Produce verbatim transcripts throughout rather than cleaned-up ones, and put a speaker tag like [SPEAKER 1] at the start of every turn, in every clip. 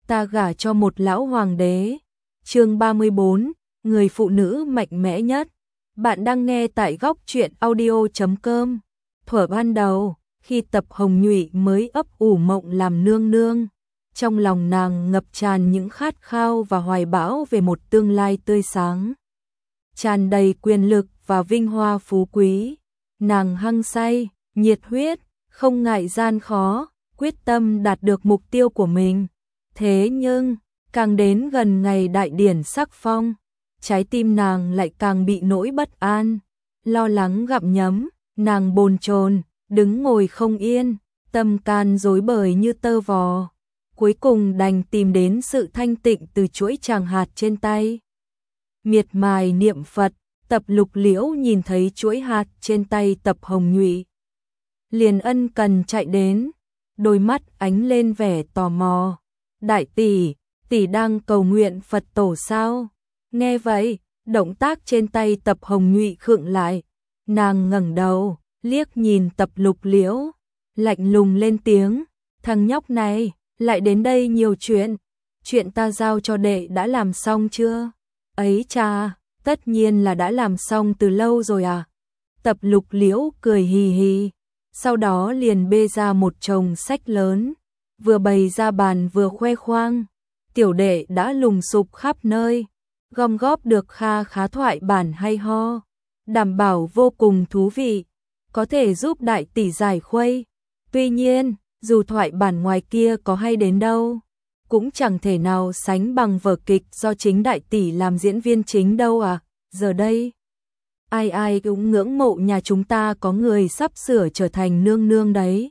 [SPEAKER 1] ta gả cho một lão hoàng đế. Chương ba mươi bốn, người phụ nữ mạnh mẽ nhất. Bạn đang nghe tại góc truyện audio chấm com. Thuở ban đầu, khi Tập Hồng Nhụy mới ấp ủ mộng làm nương nương, trong lòng nàng ngập tràn những khát khao và hoài bão về một tương lai tươi sáng, tràn đầy quyền lực và vinh hoa phú quý. Nàng hăng say, nhiệt huyết, không ngại gian khó, quyết tâm đạt được mục tiêu của mình. Thế nhưng, càng đến gần ngày đại điển sắc phong, trái tim nàng lại càng bị nỗi bất an, lo lắng gặm nhấm, nàng bồn chồn, đứng ngồi không yên, tâm can rối bời như tơ vò. Cuối cùng đành tìm đến sự thanh tịnh từ chuỗi tràng hạt trên tay. Miệt mài niệm Phật, Tập Lục Liễu nhìn thấy chuỗi hạt trên tay Tập Hồng Nhụy, liền ân cần chạy đến, đôi mắt ánh lên vẻ tò mò. Đại tỷ, tỷ đang cầu nguyện Phật tổ sao? Nghe vậy, động tác trên tay Tập Hồng Nhụy khựng lại, nàng ngẩng đầu, liếc nhìn Tập Lục Liễu, lạnh lùng lên tiếng, thằng nhóc này, lại đến đây nhiều chuyện, chuyện ta giao cho đệ đã làm xong chưa? Ấy cha, tất nhiên là đã làm xong từ lâu rồi à? Tập Lục Liễu cười hì hì, sau đó liền bê ra một chồng sách lớn, vừa bày ra bàn vừa khoe khoang, tiểu đệ đã lùng sục khắp nơi, gom góp được kha khá thoại bản hay ho, đảm bảo vô cùng thú vị, có thể giúp đại tỷ giải khuây. Tuy nhiên, dù thoại bản ngoài kia có hay đến đâu, cũng chẳng thể nào sánh bằng vở kịch do chính đại tỷ làm diễn viên chính đâu à. Giờ đây, ai ai cũng ngưỡng mộ nhà chúng ta có người sắp sửa trở thành nương nương đấy.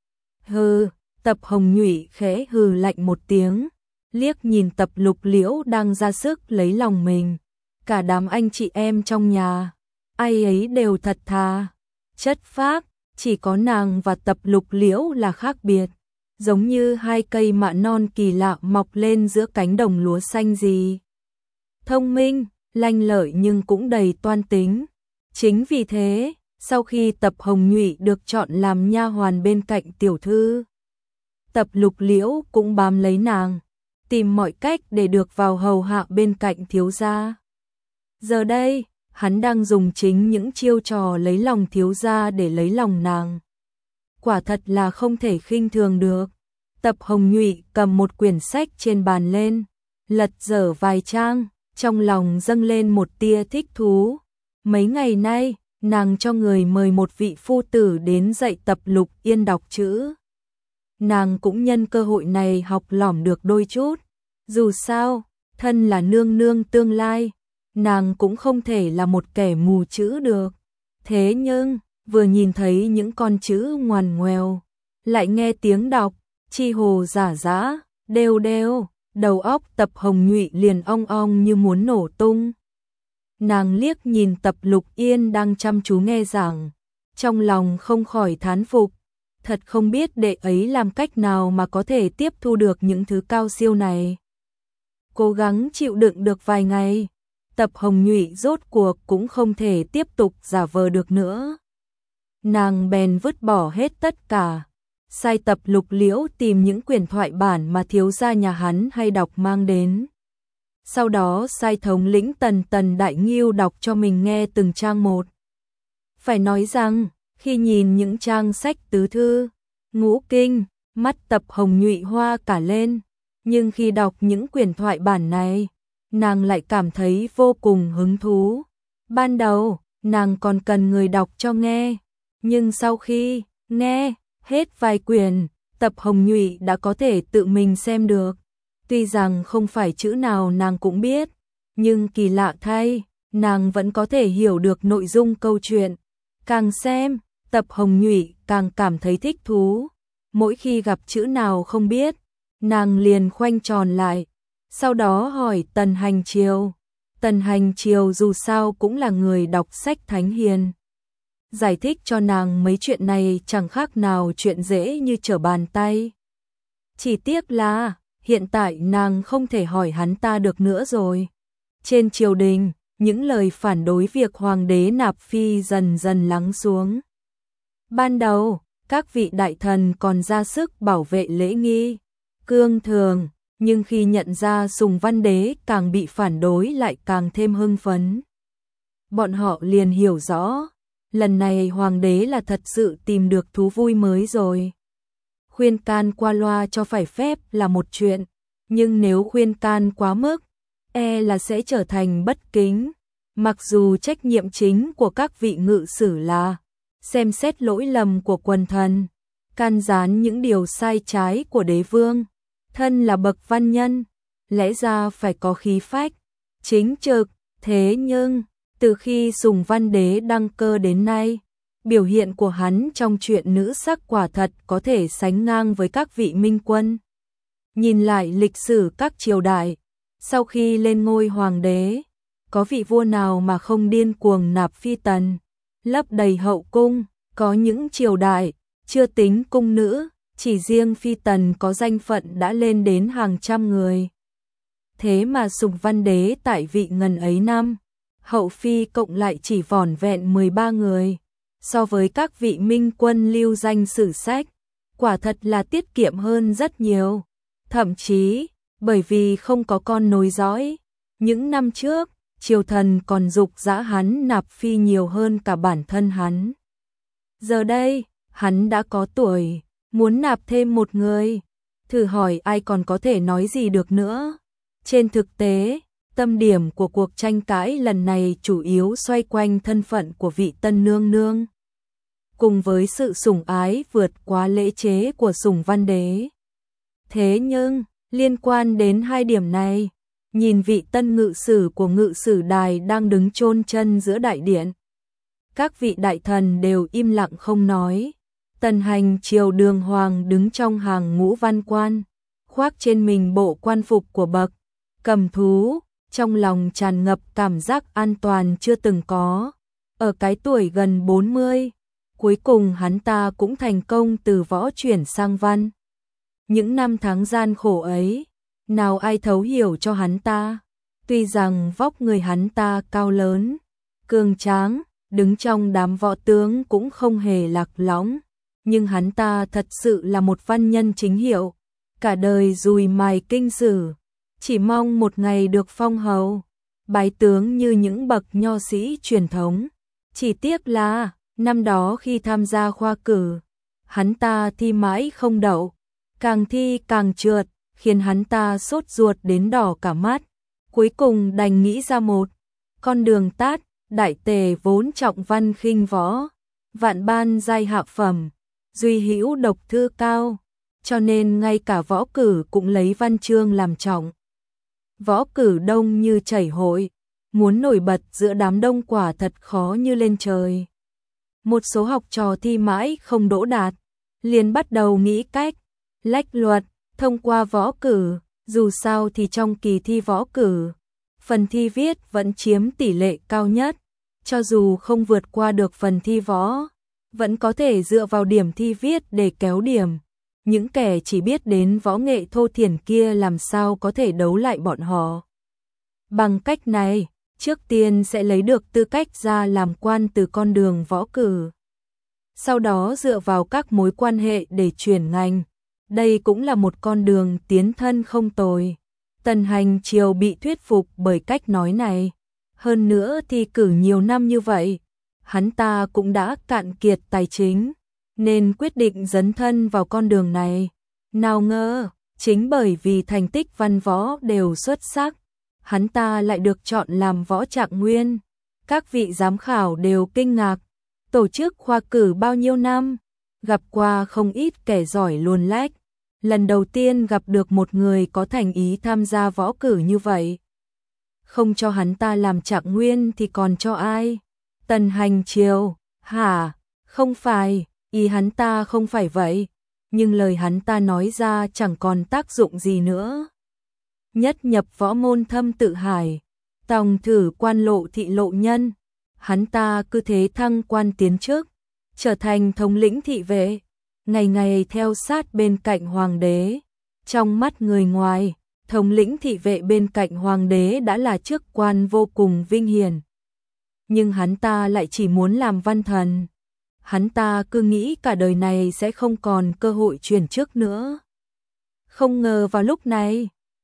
[SPEAKER 1] Hừ, Tập Hồng Nhụy khẽ hừ lạnh một tiếng, liếc nhìn Tập Lục Liễu đang ra sức lấy lòng mình. Cả đám anh chị em trong nhà, ai ấy đều thật thà, chất phác, chỉ có nàng và Tập Lục Liễu là khác biệt, giống như hai cây mạ non kỳ lạ mọc lên giữa cánh đồng lúa xanh gì. Thông minh, lanh lợi nhưng cũng đầy toan tính. Chính vì thế, sau khi Tập Hồng Nhụy được chọn làm nha hoàn bên cạnh tiểu thư, Tập Lục Liễu cũng bám lấy nàng, tìm mọi cách để được vào hầu hạ bên cạnh thiếu gia. Giờ đây, hắn đang dùng chính những chiêu trò lấy lòng thiếu gia để lấy lòng nàng. Quả thật là không thể khinh thường được. Tập Hồng Nhụy cầm một quyển sách trên bàn lên, lật dở vài trang, trong lòng dâng lên một tia thích thú. Mấy ngày nay, nàng cho người mời một vị phu tử đến dạy Tập Lục Yên đọc chữ. Nàng cũng nhân cơ hội này học lỏm được đôi chút. Dù sao, thân là nương nương tương lai, nàng cũng không thể là một kẻ mù chữ được. Thế nhưng, vừa nhìn thấy những con chữ ngoằn ngoèo, lại nghe tiếng đọc, chi hồ giả dã, đều đều, đầu óc Tập Hồng Nhụy liền ong ong như muốn nổ tung. Nàng liếc nhìn Tập Lục Yên đang chăm chú nghe giảng, trong lòng không khỏi thán phục, thật không biết đệ ấy làm cách nào mà có thể tiếp thu được những thứ cao siêu này. Cố gắng chịu đựng được vài ngày, Tập Hồng Nhụy rốt cuộc cũng không thể tiếp tục giả vờ được nữa. Nàng bèn vứt bỏ hết tất cả, sai Tập Lục Liễu tìm những quyển thoại bản mà thiếu gia nhà hắn hay đọc mang đến. Sau đó sai thống lĩnh Tần Tần Đại Nghiêu đọc cho mình nghe từng trang một. Phải nói rằng, khi nhìn những trang sách tứ thư, ngũ kinh, mắt Tập Hồng Nhụy hoa cả lên, nhưng khi đọc những quyển thoại bản này, nàng lại cảm thấy vô cùng hứng thú. Ban đầu, nàng còn cần người đọc cho nghe, nhưng sau khi nghe hết vài quyển, Tập Hồng Nhụy đã có thể tự mình xem được. Tuy rằng không phải chữ nào nàng cũng biết, nhưng kỳ lạ thay, nàng vẫn có thể hiểu được nội dung câu chuyện. Càng xem, Tập Hồng Nhụy càng cảm thấy thích thú. Mỗi khi gặp chữ nào không biết, nàng liền khoanh tròn lại, sau đó hỏi Tần Hành Triều. Tần Hành Triều dù sao cũng là người đọc sách thánh hiền, giải thích cho nàng mấy chuyện này chẳng khác nào chuyện dễ như trở bàn tay. Chỉ tiếc là, hiện tại nàng không thể hỏi hắn ta được nữa rồi. Trên triều đình, những lời phản đối việc hoàng đế nạp phi dần dần lắng xuống. Ban đầu, các vị đại thần còn ra sức bảo vệ lễ nghi, cương thường, Nhưng khi nhận ra Sùng Văn Đế càng bị phản đối lại càng thêm hưng phấn. Bọn họ liền hiểu rõ, lần này hoàng đế là thật sự tìm được thú vui mới rồi. Khuyên can qua loa cho phải phép là một chuyện, nhưng nếu khuyên can quá mức, e là sẽ trở thành bất kính. Mặc dù trách nhiệm chính của các vị ngự sử là xem xét lỗi lầm của quần thần, can gián những điều sai trái của đế vương, thân là bậc văn nhân, lẽ ra phải có khí phách, chính trực, thế nhưng từ khi Sùng Văn Đế đăng cơ đến nay, biểu hiện của hắn trong chuyện nữ sắc quả thật có thể sánh ngang với các vị minh quân. Nhìn lại lịch sử các triều đại, sau khi lên ngôi hoàng đế, có vị vua nào mà không điên cuồng nạp phi tần, lấp đầy hậu cung, có những triều đại, chưa tính cung nữ, chỉ riêng phi tần có danh phận đã lên đến hàng trăm người. Thế mà Sùng Văn Đế tại vị ngần ấy năm, hậu phi cộng lại chỉ vỏn vẹn mười ba người, so với các vị minh quân lưu danh sử sách, quả thật là tiết kiệm hơn rất nhiều. Thậm chí, bởi vì không có con nối dõi, những năm trước, triều thần còn giục giã hắn nạp phi nhiều hơn cả bản thân hắn. Giờ đây, hắn đã có tuổi, muốn nạp thêm một người, thử hỏi ai còn có thể nói gì được nữa. Trên thực tế, tâm điểm của cuộc tranh cãi lần này chủ yếu xoay quanh thân phận của vị tân nương nương, cùng với sự sủng ái vượt quá lễ chế của Sùng Văn Đế. Thế nhưng, liên quan đến hai điểm này, nhìn vị tân ngự sử của ngự sử đài đang đứng chôn chân giữa đại điện. Các vị đại thần đều im lặng không nói. Tần Hành Triều Đường Hoàng đứng trong hàng ngũ văn quan, khoác trên mình bộ quan phục của bậc cầm thú, trong lòng tràn ngập cảm giác an toàn chưa từng có. Ở cái tuổi gần bốn mươi, cuối cùng hắn ta cũng thành công từ võ chuyển sang văn. Những năm tháng gian khổ ấy, nào ai thấu hiểu cho hắn ta. Tuy rằng vóc người hắn ta cao lớn, cường tráng, đứng trong đám võ tướng cũng không hề lạc lõng, nhưng hắn ta thật sự là một văn nhân chính hiệu, cả đời dùi mài kinh sử, chỉ mong một ngày được phong hầu, bái tướng như những bậc nho sĩ truyền thống. Chỉ tiếc là, năm đó khi tham gia khoa cử, hắn ta thi mãi không đậu, càng thi càng trượt, khiến hắn ta sốt ruột đến đỏ cả mắt. Cuối cùng đành nghĩ ra một con đường tắt, đại tề vốn trọng văn khinh võ, vạn ban giai hạ phẩm, duy hữu độc thư cao, cho nên ngay cả võ cử cũng lấy văn chương làm trọng. Võ cử đông như chảy hội, muốn nổi bật giữa đám đông quả thật khó như lên trời. Một số học trò thi mãi không đỗ đạt, liền bắt đầu nghĩ cách lách luật thông qua võ cử, dù sao thì trong kỳ thi võ cử, phần thi viết vẫn chiếm tỷ lệ cao nhất, cho dù không vượt qua được phần thi võ, vẫn có thể dựa vào điểm thi viết để kéo điểm. Những kẻ chỉ biết đến võ nghệ thô thiển kia làm sao có thể đấu lại bọn họ. Bằng cách này, trước tiên sẽ lấy được tư cách ra làm quan từ con đường võ cử. Sau đó dựa vào các mối quan hệ để chuyển ngành. Đây cũng là một con đường tiến thân không tồi. Tần Hành Triều bị thuyết phục bởi cách nói này. Hơn nữa thi cử nhiều năm như vậy, hắn ta cũng đã cạn kiệt tài chính, nên quyết định dấn thân vào con đường này. Nào ngờ, chính bởi vì thành tích văn võ đều xuất sắc, hắn ta lại được chọn làm võ trạng nguyên. Các vị giám khảo đều kinh ngạc, tổ chức khoa cử bao nhiêu năm, gặp qua không ít kẻ giỏi luồn lách. Lần đầu tiên gặp được một người có thành ý tham gia võ cử như vậy. Không cho hắn ta làm trạng nguyên thì còn cho ai? Tần Hành Triều, hả? Không phải, ý hắn ta không phải vậy, nhưng lời hắn ta nói ra chẳng còn tác dụng gì nữa. Nhất nhập võ môn thâm tự hải, tòng thử quan lộ thị lộ nhân, hắn ta cứ thế thăng quan tiến chức, trở thành thống lĩnh thị vệ, ngày ngày theo sát bên cạnh hoàng đế. Trong mắt người ngoài, thống lĩnh thị vệ bên cạnh hoàng đế đã là chức quan vô cùng vinh hiển. Nhưng hắn ta lại chỉ muốn làm văn thần. Hắn ta cứ nghĩ cả đời này sẽ không còn cơ hội chuyển chức nữa. Không ngờ vào lúc này,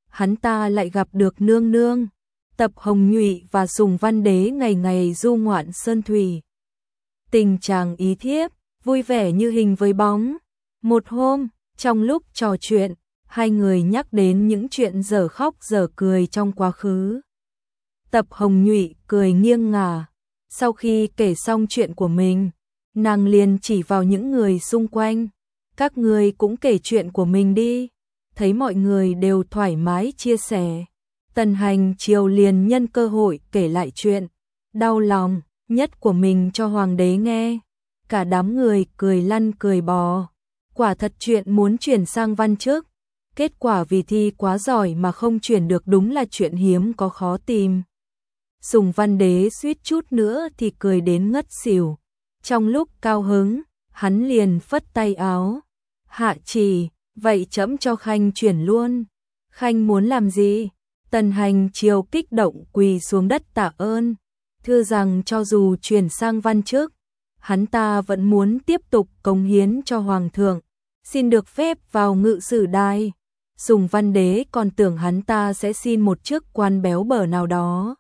[SPEAKER 1] hắn ta lại gặp được nương nương. Tập Hồng Nhụy và Sùng Văn Đế ngày ngày du ngoạn sơn thủy. Tình chàng ý thiếp, vui vẻ như hình với bóng. Một hôm, trong lúc trò chuyện, hai người nhắc đến những chuyện dở khóc dở cười trong quá khứ. Tập Hồng Nhụy cười nghiêng ngả. Sau khi kể xong chuyện của mình, nàng liền chỉ vào những người xung quanh. Các người cũng kể chuyện của mình đi. Thấy mọi người đều thoải mái chia sẻ, Tần Hành Triều liền nhân cơ hội kể lại chuyện đau lòng nhất của mình cho hoàng đế nghe. Cả đám người cười lăn cười bò. Quả thật chuyện muốn chuyển sang văn chức, kết quả vì thi quá giỏi mà không chuyển được đúng là chuyện hiếm có khó tìm. Sùng Văn Đế suýt chút nữa thì cười đến ngất xỉu. Trong lúc cao hứng, hắn liền phất tay áo. Hạ chỉ, vậy trẫm cho Khanh chuyển luôn. Khanh muốn làm gì? Tần Hành Triều kích động quỳ xuống đất tạ ơn. Thưa rằng cho dù chuyển sang văn chức, hắn ta vẫn muốn tiếp tục cống hiến cho Hoàng thượng. Xin được phép vào ngự sử đài. Sùng Văn Đế còn tưởng hắn ta sẽ xin một chức quan béo bở nào đó.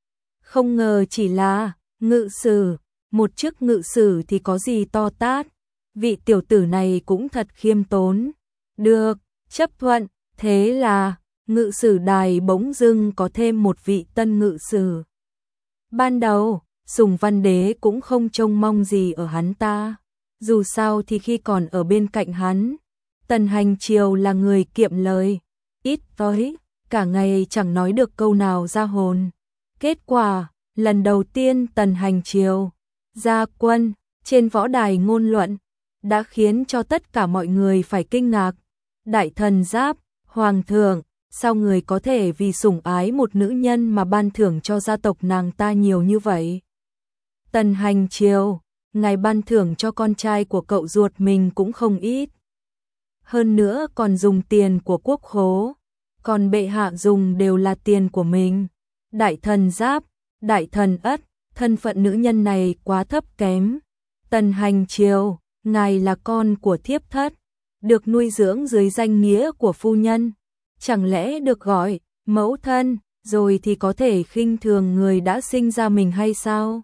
[SPEAKER 1] Không ngờ chỉ là ngự sử. Một chức ngự sử thì có gì to tát. Vị tiểu tử này cũng thật khiêm tốn. Được, chấp thuận. Thế là ngự sử đài bỗng dưng có thêm một vị tân ngự sử. Ban đầu, Sùng Văn Đế cũng không trông mong gì ở hắn ta. Dù sao thì khi còn ở bên cạnh hắn, Tần Hành Triều là người kiệm lời, ít tới, cả ngày chẳng nói được câu nào ra hồn. Kết quả, lần đầu tiên Tần Hành Triều ra quân trên võ đài ngôn luận, đã khiến cho tất cả mọi người phải kinh ngạc. Đại thần Giáp, Hoàng thượng, sao người có thể vì sủng ái một nữ nhân mà ban thưởng cho gia tộc nàng ta nhiều như vậy? Tần Hành Triều, ngài ban thưởng cho con trai của cậu ruột mình cũng không ít. Hơn nữa còn dùng tiền của quốc khố, còn bệ hạ dùng đều là tiền của mình. Đại thần Giáp, đại thần Ất, thân phận nữ nhân này quá thấp kém. Tần Hành Triều, ngài là con của thiếp thất, được nuôi dưỡng dưới danh nghĩa của phu nhân. Chẳng lẽ được gọi mẫu thân, rồi thì có thể khinh thường người đã sinh ra mình hay sao?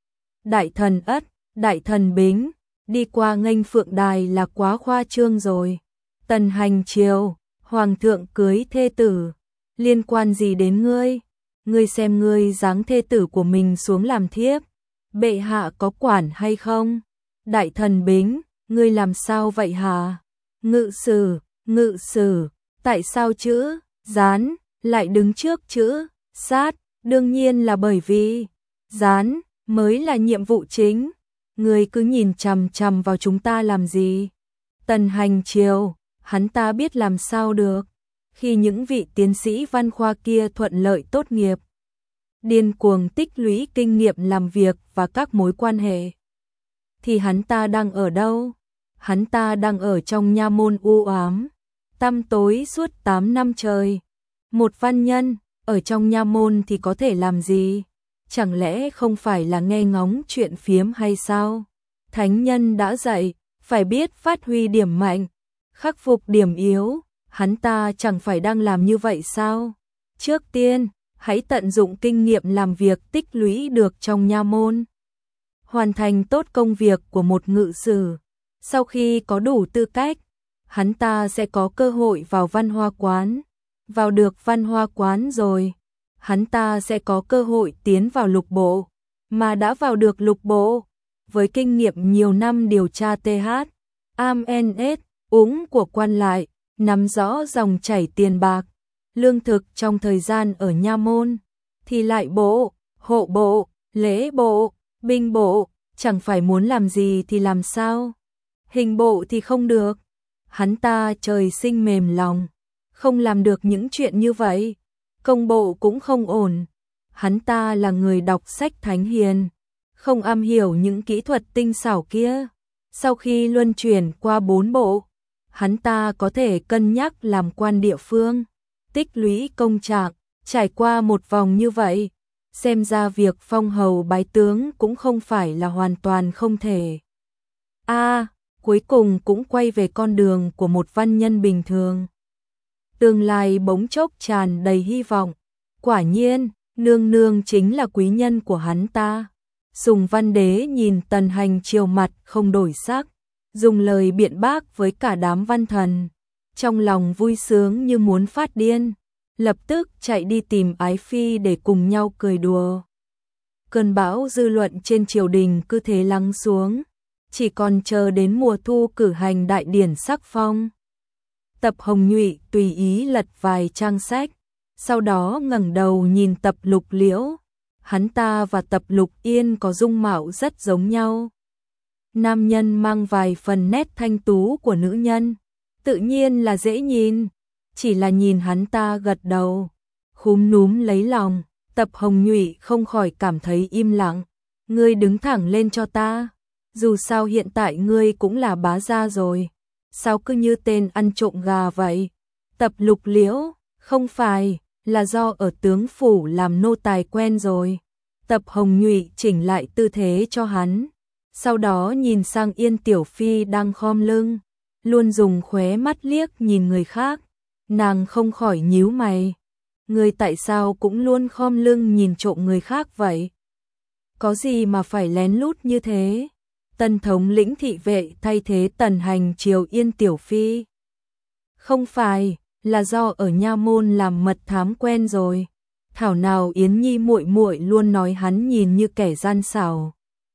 [SPEAKER 1] Đại thần Ất, đại thần Bính, đi qua nghênh phượng đài là quá khoa trương rồi. Tần Hành Triều, Hoàng thượng cưới thê tử, liên quan gì đến ngươi? Ngươi xem ngươi giáng thê tử của mình xuống làm thiếp, bệ hạ có quản hay không? Đại thần Bính, ngươi làm sao vậy hả? Ngự sử, ngự sử, tại sao chữ gián lại đứng trước chữ sát? Đương nhiên là bởi vì gián mới là nhiệm vụ chính. Ngươi cứ nhìn chằm chằm vào chúng ta làm gì? Tần Hành Triều, hắn ta biết làm sao được. Khi những vị tiến sĩ văn khoa kia thuận lợi tốt nghiệp, điên cuồng tích lũy kinh nghiệm làm việc và các mối quan hệ, thì hắn ta đang ở đâu? Hắn ta đang ở trong nha môn u ám, tăm tối suốt tám năm trời. Một văn nhân ở trong nha môn thì có thể làm gì? Chẳng lẽ không phải là nghe ngóng chuyện phiếm hay sao? Thánh nhân đã dạy, phải biết phát huy điểm mạnh, khắc phục điểm yếu. Hắn ta chẳng phải đang làm như vậy sao? Trước tiên, hãy tận dụng kinh nghiệm làm việc tích lũy được trong nha môn, hoàn thành tốt công việc của một ngự sử. Sau khi có đủ tư cách, hắn ta sẽ có cơ hội vào văn hoa quán. Vào được văn hoa quán rồi, hắn ta sẽ có cơ hội tiến vào lục bộ. Mà đã vào được lục bộ, với kinh nghiệm nhiều năm điều tra tê hát, am en ét, úng của quan lại, nắm rõ dòng chảy tiền bạc, lương thực trong thời gian ở nha môn, thì lại bộ, hộ bộ, lễ bộ, binh bộ, chẳng phải muốn làm gì thì làm sao? Hình bộ thì không được. Hắn ta trời sinh mềm lòng, không làm được những chuyện như vậy. Công bộ cũng không ổn. Hắn ta là người đọc sách thánh hiền, không am hiểu những kỹ thuật tinh xảo kia. Sau khi luân chuyển qua bốn bộ, hắn ta có thể cân nhắc làm quan địa phương, tích lũy công trạng. Trải qua một vòng như vậy, xem ra việc phong hầu bái tướng cũng không phải là hoàn toàn không thể. A, à, cuối cùng cũng quay về con đường của một văn nhân bình thường. tương lai bỗng chốc tràn đầy hy vọng. Quả nhiên, nương nương chính là quý nhân của hắn ta. Sùng Văn Đế nhìn Tần Hành Triều mặt không đổi sắc, dùng lời biện bác với cả đám văn thần, trong lòng vui sướng như muốn phát điên, lập tức chạy đi tìm Ái Phi để cùng nhau cười đùa. Cơn bão dư luận trên triều đình cứ thế lắng xuống, chỉ còn chờ đến mùa thu cử hành đại điển sắc phong. Tập Hồng Nhụy tùy ý lật vài trang sách, sau đó ngẩng đầu nhìn Tập Lục Liễu. Hắn ta và Tập Lục Yên có dung mạo rất giống nhau. Nam nhân mang vài phần nét thanh tú của nữ nhân, tự nhiên là dễ nhìn, chỉ là nhìn hắn ta gật đầu, khúm núm lấy lòng, Tập Hồng Nhụy không khỏi cảm thấy im lặng. Ngươi đứng thẳng lên cho ta, dù sao hiện tại ngươi cũng là bá gia rồi, sao cứ như tên ăn trộm gà vậy? Tập Lục Liễu, không phải, là do ở tướng phủ làm nô tài quen rồi. Tập Hồng Nhụy chỉnh lại tư thế cho hắn, sau đó nhìn sang Yên Tiểu Phi đang khom lưng, luôn dùng khóe mắt liếc nhìn người khác. Nàng không khỏi nhíu mày, ngươi tại sao cũng luôn khom lưng nhìn trộm người khác vậy? Có gì mà phải lén lút như thế? Tân thống lĩnh thị vệ thay thế Tần Hành Triều Yên Tiểu Phi. Không phải, là do ở nha môn làm mật thám quen rồi. Thảo nào Yến Nhi muội muội luôn nói hắn nhìn như kẻ gian xảo.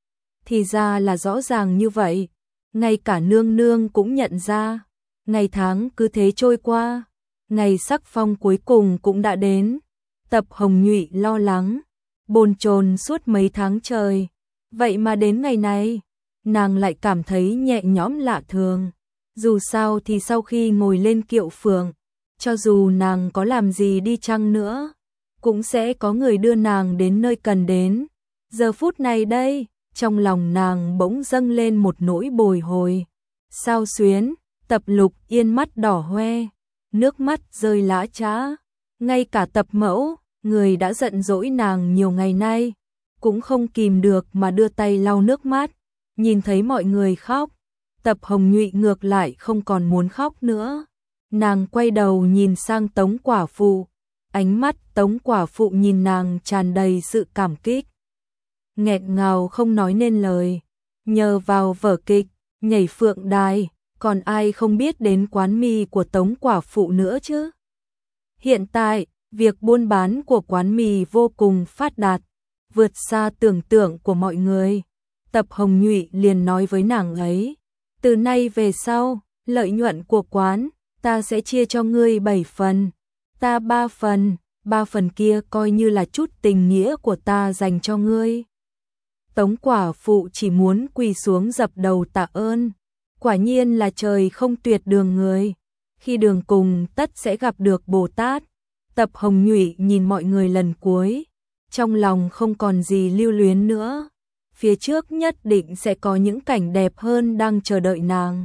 [SPEAKER 1] Thì ra là rõ ràng như vậy, ngay cả nương nương cũng nhận ra. Ngày tháng cứ thế trôi qua, ngày sắc phong cuối cùng cũng đã đến. Tập Hồng Nhụy lo lắng, bồn chồn suốt mấy tháng trời, vậy mà đến ngày này, nàng lại cảm thấy nhẹ nhõm lạ thường. Dù sao thì sau khi ngồi lên kiệu phượng, cho dù nàng có làm gì đi chăng nữa, cũng sẽ có người đưa nàng đến nơi cần đến. Giờ phút này đây, trong lòng nàng bỗng dâng lên một nỗi bồi hồi. Sao xuyến, Tập Lục Yên mắt đỏ hoe, nước mắt rơi lã chã. Ngay cả Tập Mẫu, người đã giận dỗi nàng nhiều ngày nay, cũng không kìm được mà đưa tay lau nước mắt. Nhìn thấy mọi người khóc, Tập Hồng Nhụy ngược lại không còn muốn khóc nữa. Nàng quay đầu nhìn sang Tống Quả Phụ, ánh mắt Tống Quả Phụ nhìn nàng tràn đầy sự cảm kích, nghẹn ngào không nói nên lời. Nhờ vào vở kịch Nhảy Phượng Đài, còn ai không biết đến quán mì của Tống Quả Phụ nữa chứ? Hiện tại, việc buôn bán của quán mì vô cùng phát đạt, vượt xa tưởng tượng của mọi người. Tập Hồng Nhụy liền nói với nàng ấy, từ nay về sau, lợi nhuận của quán, ta sẽ chia cho ngươi bảy phần, ta ba phần, ba phần kia coi như là chút tình nghĩa của ta dành cho ngươi. Tống Quả Phụ chỉ muốn quỳ xuống dập đầu tạ ơn, quả nhiên là trời không tuyệt đường người, khi đường cùng tất sẽ gặp được Bồ Tát. Tập Hồng Nhụy nhìn mọi người lần cuối, trong lòng không còn gì lưu luyến nữa, phía trước nhất định sẽ có những cảnh đẹp hơn đang chờ đợi nàng.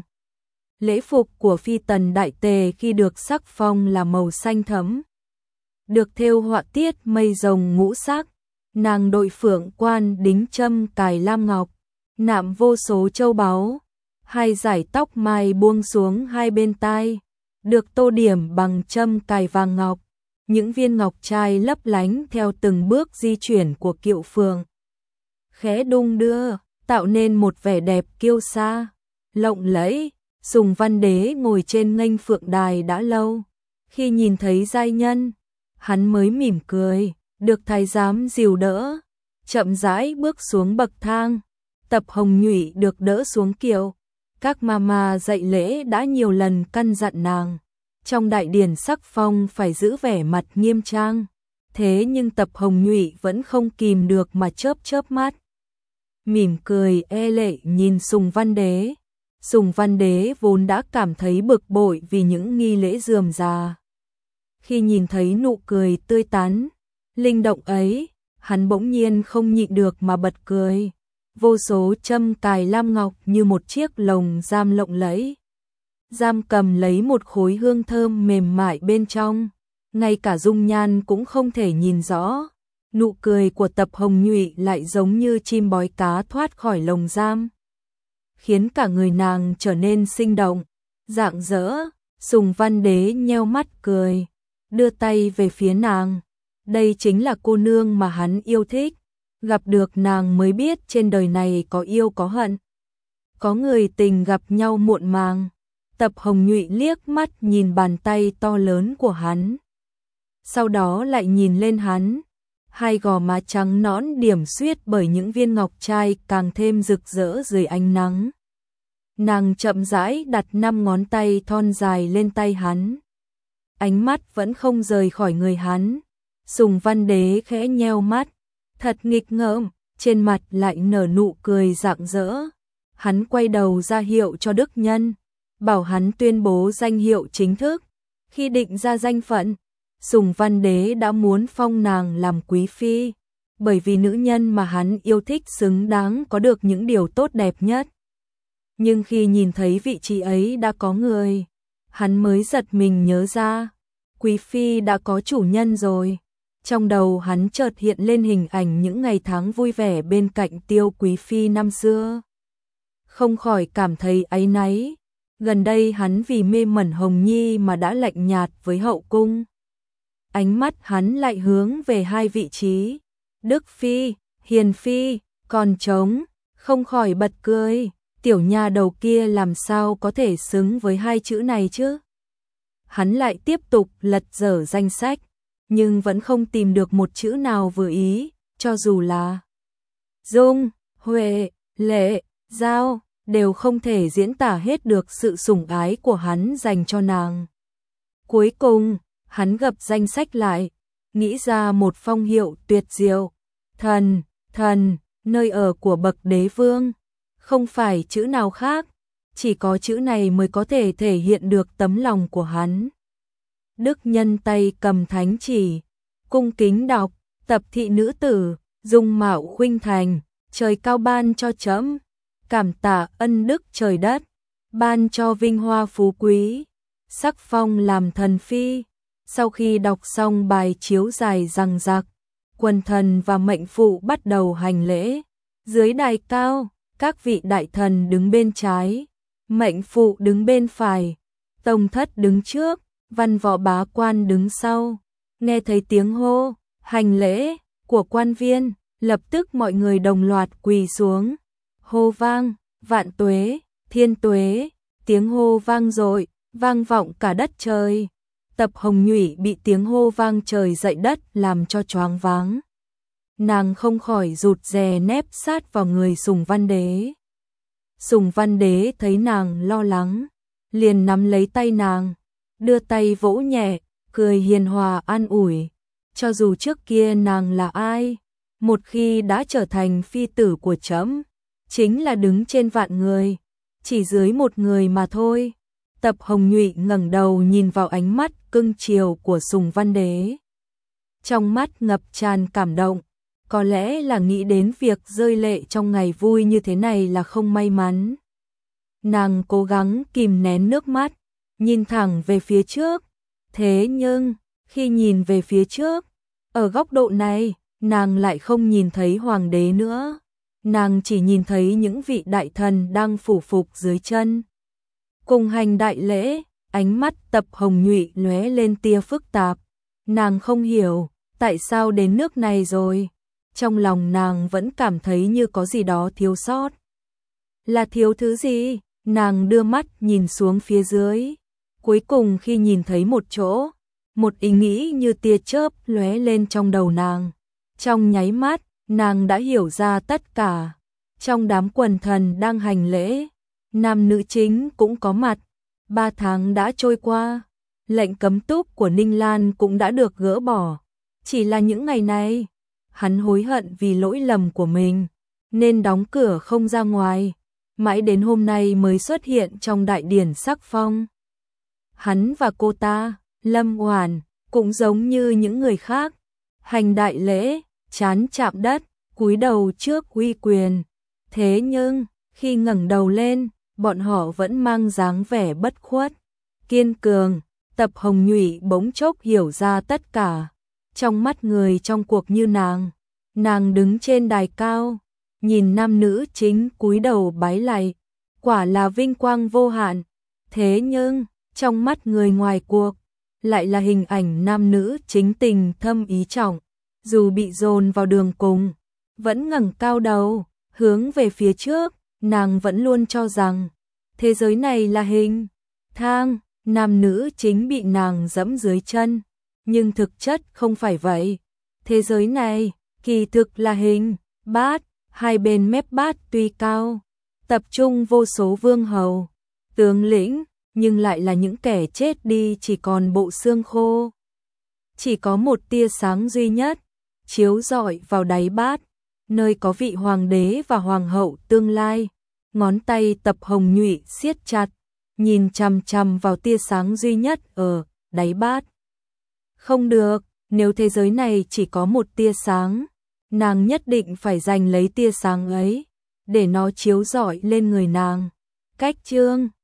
[SPEAKER 1] Lễ phục của phi tần đại tề khi được sắc phong là màu xanh thẫm, được thêu họa tiết mây rồng ngũ sắc, nàng đội phượng quan đính châm cài lam ngọc, nạm vô số châu báu, hai dải tóc mai buông xuống hai bên tai, được tô điểm bằng châm cài vàng ngọc, những viên ngọc trai lấp lánh theo từng bước di chuyển của kiệu phượng, khẽ đung đưa, tạo nên một vẻ đẹp kiêu sa, lộng lẫy. Sùng Văn Đế ngồi trên nghênh phượng đài đã lâu, khi nhìn thấy giai nhân, hắn mới mỉm cười, được thái giám dìu đỡ, chậm rãi bước xuống bậc thang. Tập Hồng Nhụy được đỡ xuống kiệu, các mama dạy lễ đã nhiều lần căn dặn nàng, trong đại điển sắc phong phải giữ vẻ mặt nghiêm trang, thế nhưng Tập Hồng Nhụy vẫn không kìm được mà chớp chớp mắt, mỉm cười e lệ nhìn Sùng Văn Đế. Sùng Văn Đế vốn đã cảm thấy bực bội vì những nghi lễ rườm rà. Khi nhìn thấy nụ cười tươi tắn, linh động ấy, hắn bỗng nhiên không nhịn được mà bật cười. Vô số châm cài lam ngọc như một chiếc lồng giam lộng lẫy. Giam cầm lấy một khối hương thơm mềm mại bên trong, ngay cả dung nhan cũng không thể nhìn rõ. Nụ cười của Tập Hồng Nhụy lại giống như chim bói cá thoát khỏi lồng giam, khiến cả người nàng trở nên sinh động, rạng rỡ. Sùng Văn Đế nheo mắt cười, đưa tay về phía nàng. Đây chính là cô nương mà hắn yêu thích. Gặp được nàng mới biết trên đời này có yêu có hận. Có người tình gặp nhau muộn màng. Tập Hồng Nhụy liếc mắt nhìn bàn tay to lớn của hắn. Sau đó lại nhìn lên hắn. Hai gò má trắng nõn điểm xuyết bởi những viên ngọc trai càng thêm rực rỡ dưới ánh nắng. Nàng chậm rãi đặt năm ngón tay thon dài lên tay hắn. Ánh mắt vẫn không rời khỏi người hắn. Sùng Văn Đế khẽ nheo mắt, thật nghịch ngợm, trên mặt lại nở nụ cười rạng rỡ. Hắn quay đầu ra hiệu cho Đức Nhân, bảo hắn tuyên bố danh hiệu chính thức. Khi định ra danh phận, Sùng Văn Đế đã muốn phong nàng làm quý phi, bởi vì nữ nhân mà hắn yêu thích xứng đáng có được những điều tốt đẹp nhất. Nhưng khi nhìn thấy vị trí ấy đã có người, hắn mới giật mình nhớ ra, quý phi đã có chủ nhân rồi. Trong đầu hắn chợt hiện lên hình ảnh những ngày tháng vui vẻ bên cạnh Tiêu quý phi năm xưa. Không khỏi cảm thấy áy náy, gần đây hắn vì mê mẩn Hồng Nhi mà đã lạnh nhạt với hậu cung. Ánh mắt hắn lại hướng về hai vị trí, Đức phi, Hiền phi, còn trống, không khỏi bật cười, tiểu nha đầu kia làm sao có thể xứng với hai chữ này chứ? Hắn lại tiếp tục lật dở danh sách, nhưng vẫn không tìm được một chữ nào vừa ý, cho dù là Dung, Huệ, Lệ, Giao, đều không thể diễn tả hết được sự sủng ái của hắn dành cho nàng. Cuối cùng, hắn gập danh sách lại, nghĩ ra một phong hiệu tuyệt diệu, thần, thần, nơi ở của bậc đế vương, không phải chữ nào khác, chỉ có chữ này mới có thể thể hiện được tấm lòng của hắn. Đức Nhân tay cầm thánh chỉ, cung kính đọc, tập thị nữ tử, dung mạo khuynh thành, trời cao ban cho trẫm, cảm tạ ân đức trời đất, ban cho vinh hoa phú quý, sắc phong làm thần phi. Sau khi đọc xong bài chiếu dài dằng dặc, quần thần và mệnh phụ bắt đầu hành lễ. Dưới đài cao, các vị đại thần đứng bên trái, mệnh phụ đứng bên phải, tông thất đứng trước, văn võ bá quan đứng sau. Nghe thấy tiếng hô, hành lễ của quan viên, lập tức mọi người đồng loạt quỳ xuống. Hô vang, vạn tuế, thiên tuế, tiếng hô vang dội, vang vọng cả đất trời. Tập Hồng Nhụy bị tiếng hô vang trời dậy đất làm cho choáng váng. Nàng không khỏi rụt rè nép sát vào người Sùng Văn Đế. Sùng Văn Đế thấy nàng lo lắng, liền nắm lấy tay nàng, đưa tay vỗ nhẹ, cười hiền hòa an ủi. Cho dù trước kia nàng là ai, một khi đã trở thành phi tử của trẫm, chính là đứng trên vạn người, chỉ dưới một người mà thôi. Tập Hồng Nhụy ngẩng đầu nhìn vào ánh mắt cưng chiều của Sùng Văn Đế. Trong mắt ngập tràn cảm động, có lẽ là nghĩ đến việc rơi lệ trong ngày vui như thế này là không may mắn. Nàng cố gắng kìm nén nước mắt, nhìn thẳng về phía trước. Thế nhưng, khi nhìn về phía trước, ở góc độ này, nàng lại không nhìn thấy hoàng đế nữa. Nàng chỉ nhìn thấy những vị đại thần đang phủ phục dưới chân. Cùng hành đại lễ, ánh mắt Tập Hồng Nhụy lóe lên tia phức tạp. Nàng không hiểu, tại sao đến nước này rồi. Trong lòng nàng vẫn cảm thấy như có gì đó thiếu sót. Là thiếu thứ gì? Nàng đưa mắt nhìn xuống phía dưới. Cuối cùng khi nhìn thấy một chỗ, một ý nghĩ như tia chớp lóe lên trong đầu nàng. Trong nháy mắt, nàng đã hiểu ra tất cả. Trong đám quần thần đang hành lễ, nam nữ chính cũng có mặt. Ba tháng đã trôi qua, lệnh cấm túc của Ninh Lan cũng đã được gỡ bỏ. Chỉ là những ngày này, hắn hối hận vì lỗi lầm của mình, nên đóng cửa không ra ngoài. Mãi đến hôm nay mới xuất hiện trong đại điển sắc phong. Hắn và cô ta, Lâm Oản, cũng giống như những người khác, hành đại lễ, trán chạm đất, cúi đầu trước uy quyền. Thế nhưng, khi ngẩng đầu lên, bọn họ vẫn mang dáng vẻ bất khuất, kiên cường. Tập Hồng Nhụy bỗng chốc hiểu ra tất cả. Trong mắt người trong cuộc như nàng, nàng đứng trên đài cao, nhìn nam nữ chính cúi đầu bái lạy, quả là vinh quang vô hạn. Thế nhưng, Trong mắt người ngoài cuộc, lại là hình ảnh nam nữ chính tình thâm ý trọng, dù bị dồn vào đường cùng, vẫn ngẩng cao đầu, hướng về phía trước, nàng vẫn luôn cho rằng thế giới này là hình thang, nam nữ chính bị nàng dẫm dưới chân, nhưng thực chất không phải vậy. Thế giới này kỳ thực là hình bát, hai bên mép bát tuy cao, tập trung vô số vương hầu, tướng lĩnh, nhưng lại là những kẻ chết đi chỉ còn bộ xương khô. Chỉ có một tia sáng duy nhất, chiếu rọi vào đáy bát, nơi có vị hoàng đế và hoàng hậu tương lai. Ngón tay Tập Hồng Nhụy siết chặt, nhìn chằm chằm vào tia sáng duy nhất ở đáy bát. Không được, nếu thế giới này chỉ có một tia sáng, nàng nhất định phải giành lấy tia sáng ấy, để nó chiếu rọi lên người nàng. Cách chương